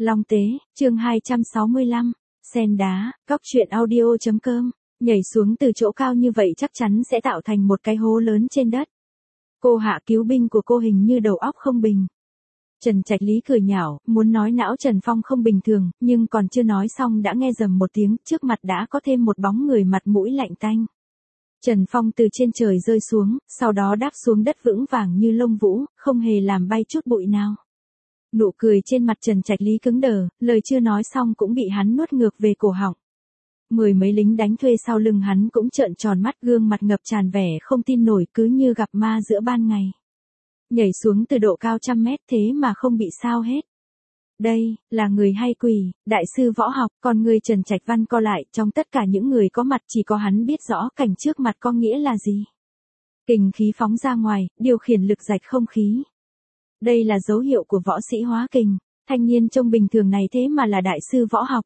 Long Tế, chương 265, Sen đá, Cóc truyện audio.com, nhảy xuống từ chỗ cao như vậy chắc chắn sẽ tạo thành một cái hố lớn trên đất. Cô hạ cứu binh của cô hình như đầu óc không bình. Trần Trạch Lý cười nhạo, muốn nói não Trần Phong không bình thường, nhưng còn chưa nói xong đã nghe rầm một tiếng, trước mặt đã có thêm một bóng người mặt mũi lạnh tanh. Trần Phong từ trên trời rơi xuống, sau đó đáp xuống đất vững vàng như lông vũ, không hề làm bay chút bụi nào. Nụ cười trên mặt Trần Trạch Lý cứng đờ, lời chưa nói xong cũng bị hắn nuốt ngược về cổ họng. Mười mấy lính đánh thuê sau lưng hắn cũng trợn tròn mắt, gương mặt ngập tràn vẻ không tin nổi, cứ như gặp ma giữa ban ngày. Nhảy xuống từ độ cao 100 mét thế mà không bị sao hết. Đây, là người hay quỷ, đại sư võ học, còn người Trần Trạch Văn co lại, trong tất cả những người có mặt chỉ có hắn biết rõ cảnh trước mặt có nghĩa là gì. Kình khí phóng ra ngoài, điều khiển lực rạch không khí. Đây là dấu hiệu của võ sĩ hóa kình, thanh niên trông bình thường này thế mà là đại sư võ học.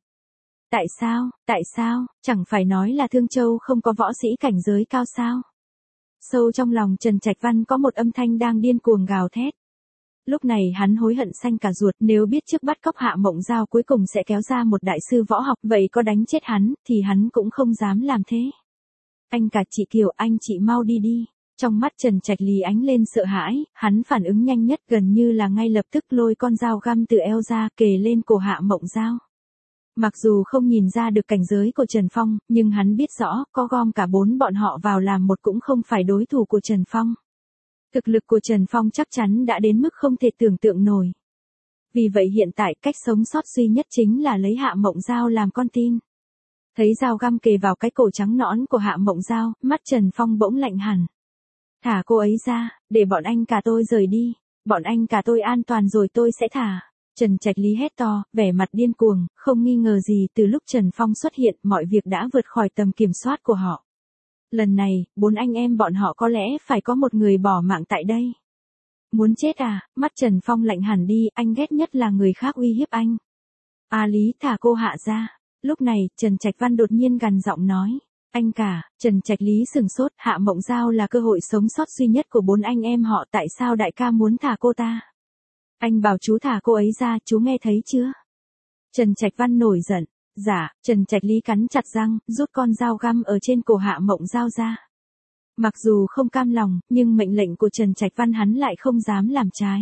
Tại sao, chẳng phải nói là Thương Châu không có võ sĩ cảnh giới cao sao? Sâu trong lòng Trần Trạch Văn có một âm thanh đang điên cuồng gào thét. Lúc này hắn hối hận xanh cả ruột, nếu biết trước bắt cóc Hạ Mộng Giao cuối cùng sẽ kéo ra một đại sư võ học, vậy có đánh chết hắn, thì hắn cũng không dám làm thế. Anh cả chị Kiều, anh chị mau đi đi. Trong mắt Trần Trạch Lý ánh lên sợ hãi, hắn phản ứng nhanh nhất, gần như là ngay lập tức lôi con dao găm từ eo ra, kề lên cổ Hạ Mộng Giao. Mặc dù không nhìn ra được cảnh giới của Trần Phong, nhưng hắn biết rõ, có gom cả 4 bọn họ vào làm một cũng không phải đối thủ của Trần Phong. Thực lực của Trần Phong chắc chắn đã đến mức không thể tưởng tượng nổi. Vì vậy hiện tại cách sống sót duy nhất chính là lấy Hạ Mộng Giao làm con tin. Thấy dao găm kề vào cái cổ trắng nõn của Hạ Mộng Giao, mắt Trần Phong bỗng lạnh hẳn. Thả cô ấy ra, để bọn anh cả tôi rời đi. Bọn anh cả tôi an toàn rồi tôi sẽ thả. Trần Trạch Lý hét to, vẻ mặt điên cuồng, không nghi ngờ gì từ lúc Trần Phong xuất hiện mọi việc đã vượt khỏi tầm kiểm soát của họ. Lần này, 4 anh em bọn họ có lẽ phải có một người bỏ mạng tại đây. Muốn chết à, mắt Trần Phong lạnh hẳn đi, anh ghét nhất là người khác uy hiếp anh. A Lý, thả cô Hạ ra. Lúc này, Trần Trạch Văn đột nhiên gằn giọng nói. Anh cả, Trần Trạch Lý sừng sốt, Hạ Mộng Giao là cơ hội sống sót duy nhất của 4 anh em họ, tại sao đại ca muốn thả cô ta? Anh bảo chú thả cô ấy ra, chú nghe thấy chưa? Trần Trạch Văn nổi giận. Dạ, Trần Trạch Lý cắn chặt răng, rút con dao găm ở trên cổ Hạ Mộng Giao ra. Mặc dù không cam lòng, nhưng mệnh lệnh của Trần Trạch Văn hắn lại không dám làm trái.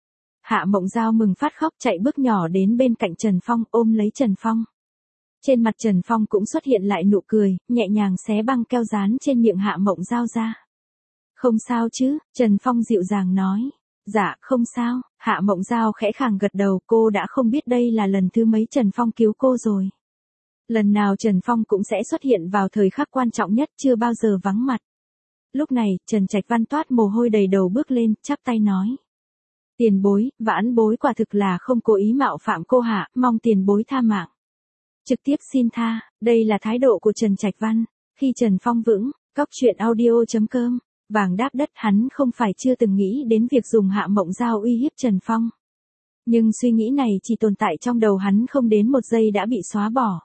Hạ Mộng Giao mừng phát khóc chạy bước nhỏ đến bên cạnh Trần Phong, ôm lấy Trần Phong. Trên mặt Trần Phong cũng xuất hiện lại nụ cười, nhẹ nhàng xé băng keo dán trên miệng Hạ Mộng Giao ra. Không sao chứ, Trần Phong dịu dàng nói. Dạ, không sao, Hạ Mộng Giao khẽ khàng gật đầu, cô đã không biết đây là lần thứ mấy Trần Phong cứu cô rồi. Lần nào Trần Phong cũng sẽ xuất hiện vào thời khắc quan trọng nhất, chưa bao giờ vắng mặt. Lúc này, Trần Trạch Văn toát mồ hôi đầy đầu bước lên, chắp tay nói. Tiền bối, vãn bối quả thực là không cố ý mạo phạm cô Hạ, mong tiền bối tha mạng. Trực tiếp xin tha, đây là thái độ của Trần Trạch Văn. Khi Trần Phong vững, Cóc truyện audio.com, vàng đáp đất, hắn không phải chưa từng nghĩ đến việc dùng Hạ Mộng Giao uy hiếp Trần Phong. Nhưng suy nghĩ này chỉ tồn tại trong đầu hắn không đến một giây đã bị xóa bỏ.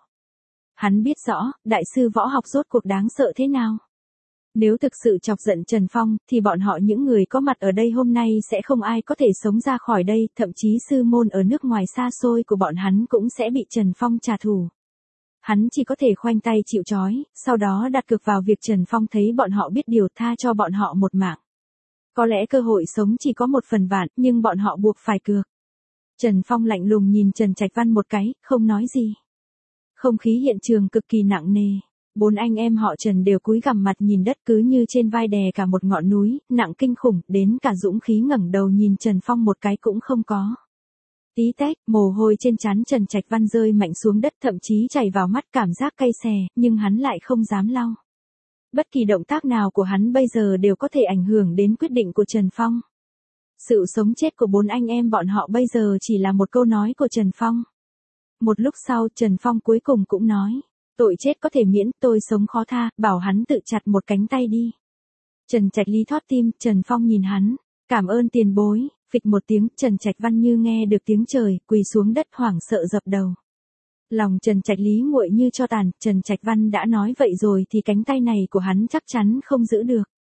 Hắn biết rõ, đại sư võ học rốt cuộc đáng sợ thế nào. Nếu thực sự chọc giận Trần Phong, thì bọn họ những người có mặt ở đây hôm nay sẽ không ai có thể sống ra khỏi đây, thậm chí sư môn ở nước ngoài xa xôi của bọn hắn cũng sẽ bị Trần Phong trả thù. Hắn chỉ có thể khoanh tay chịu trói, sau đó đặt cược vào việc Trần Phong thấy bọn họ biết điều, tha cho bọn họ một mạng. Có lẽ cơ hội sống chỉ có 1 phần vạn, nhưng bọn họ buộc phải cược. Trần Phong lạnh lùng nhìn Trần Trạch Văn một cái, không nói gì. Không khí hiện trường cực kỳ nặng nề. 4 anh em họ Trần đều cúi gằm mặt nhìn đất, cứ như trên vai đè cả một ngọn núi, nặng kinh khủng, đến cả dũng khí ngẩng đầu nhìn Trần Phong một cái cũng không có. Tí tách, mồ hôi trên trán Trần Trạch Văn rơi mạnh xuống đất, thậm chí chảy vào mắt, cảm giác cay xè, nhưng hắn lại không dám lau. Bất kỳ động tác nào của hắn bây giờ đều có thể ảnh hưởng đến quyết định của Trần Phong. Sự sống chết của 4 anh em bọn họ bây giờ chỉ là một câu nói của Trần Phong. Một lúc sau, Trần Phong cuối cùng cũng nói. Tội chết có thể miễn, tôi sống khó tha, bảo hắn tự chặt một cánh tay đi. Trần Trạch Lý thót tim, Trần Phong nhìn hắn. Cảm ơn tiền bối. Phịch một tiếng, Trần Trạch Văn như nghe được tiếng trời, quỳ xuống đất hoảng sợ dập đầu. Lòng Trần Trạch Lý nguội như tro tàn, Trần Trạch Văn đã nói vậy rồi thì cánh tay này của hắn chắc chắn không giữ được.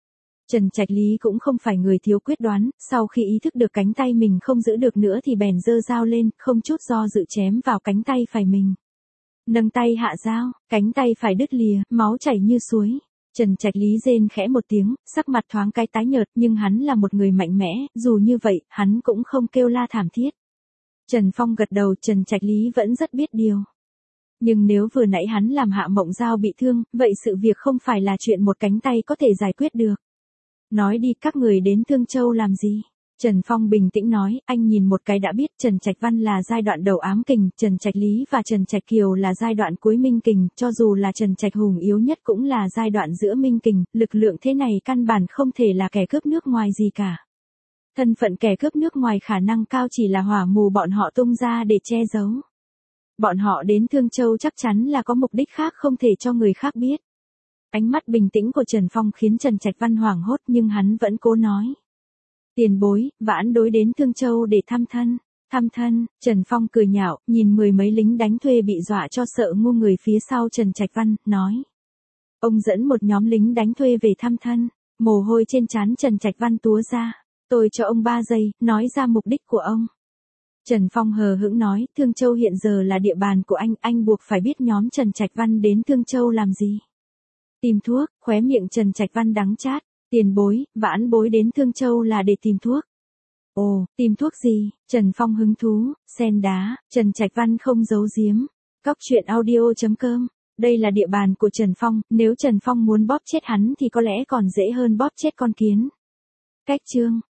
Trần Trạch Lý cũng không phải người thiếu quyết đoán, sau khi ý thức được cánh tay mình không giữ được nữa thì bèn giơ dao lên, không chút do dự chém vào cánh tay phải mình. Nâng tay hạ dao, cánh tay phải đứt lìa, máu chảy như suối. Trần Trạch Lý rên khẽ một tiếng, sắc mặt thoáng cái tái nhợt, nhưng hắn là một người mạnh mẽ, dù như vậy, hắn cũng không kêu la thảm thiết. Trần Phong gật đầu, Trần Trạch Lý vẫn rất biết điều. Nhưng nếu vừa nãy hắn làm Hạ Mộng Giao bị thương, vậy sự việc không phải là chuyện một cánh tay có thể giải quyết được. Nói đi, các người đến Thương Châu làm gì? Trần Phong bình tĩnh nói, anh nhìn một cái đã biết Trần Trạch Văn là giai đoạn đầu ám kình, Trần Trạch Lý và Trần Trạch Kiều là giai đoạn cuối minh kình, cho dù là Trần Trạch Hùng yếu nhất cũng là giai đoạn giữa minh kình, lực lượng thế này căn bản không thể là kẻ cướp nước ngoài gì cả. Thân phận kẻ cướp nước ngoài khả năng cao chỉ là hỏa mù bọn họ tung ra để che giấu. Bọn họ đến Thương Châu chắc chắn là có mục đích khác không thể cho người khác biết. Ánh mắt bình tĩnh của Trần Phong khiến Trần Trạch Văn hoảng hốt nhưng hắn vẫn cố nói. Tiền bối, vãn đối đến Thương Châu để thăm thân. Thăm thân, Trần Phong cười nhạo, nhìn mười mấy lính đánh thuê bị dọa cho sợ ngu người phía sau Trần Trạch Văn, nói. Ông dẫn một nhóm lính đánh thuê về thăm thân, mồ hôi trên trán Trần Trạch Văn túa ra. Tôi cho ông 3 giây, nói ra mục đích của ông. Trần Phong hờ hững nói, Thương Châu hiện giờ là địa bàn của anh buộc phải biết nhóm Trần Trạch Văn đến Thương Châu làm gì. Tìm thuốc, khóe miệng Trần Trạch Văn đắng chát, tiền bối, vãn bối đến Thương Châu là để tìm thuốc. Ồ, tìm thuốc gì? Trần Phong hứng thú, sen đá, Trần Trạch Văn không giấu giếm. Cóc truyện audio.com, đây là địa bàn của Trần Phong, nếu Trần Phong muốn bóp chết hắn thì có lẽ còn dễ hơn bóp chết con kiến. Cách chương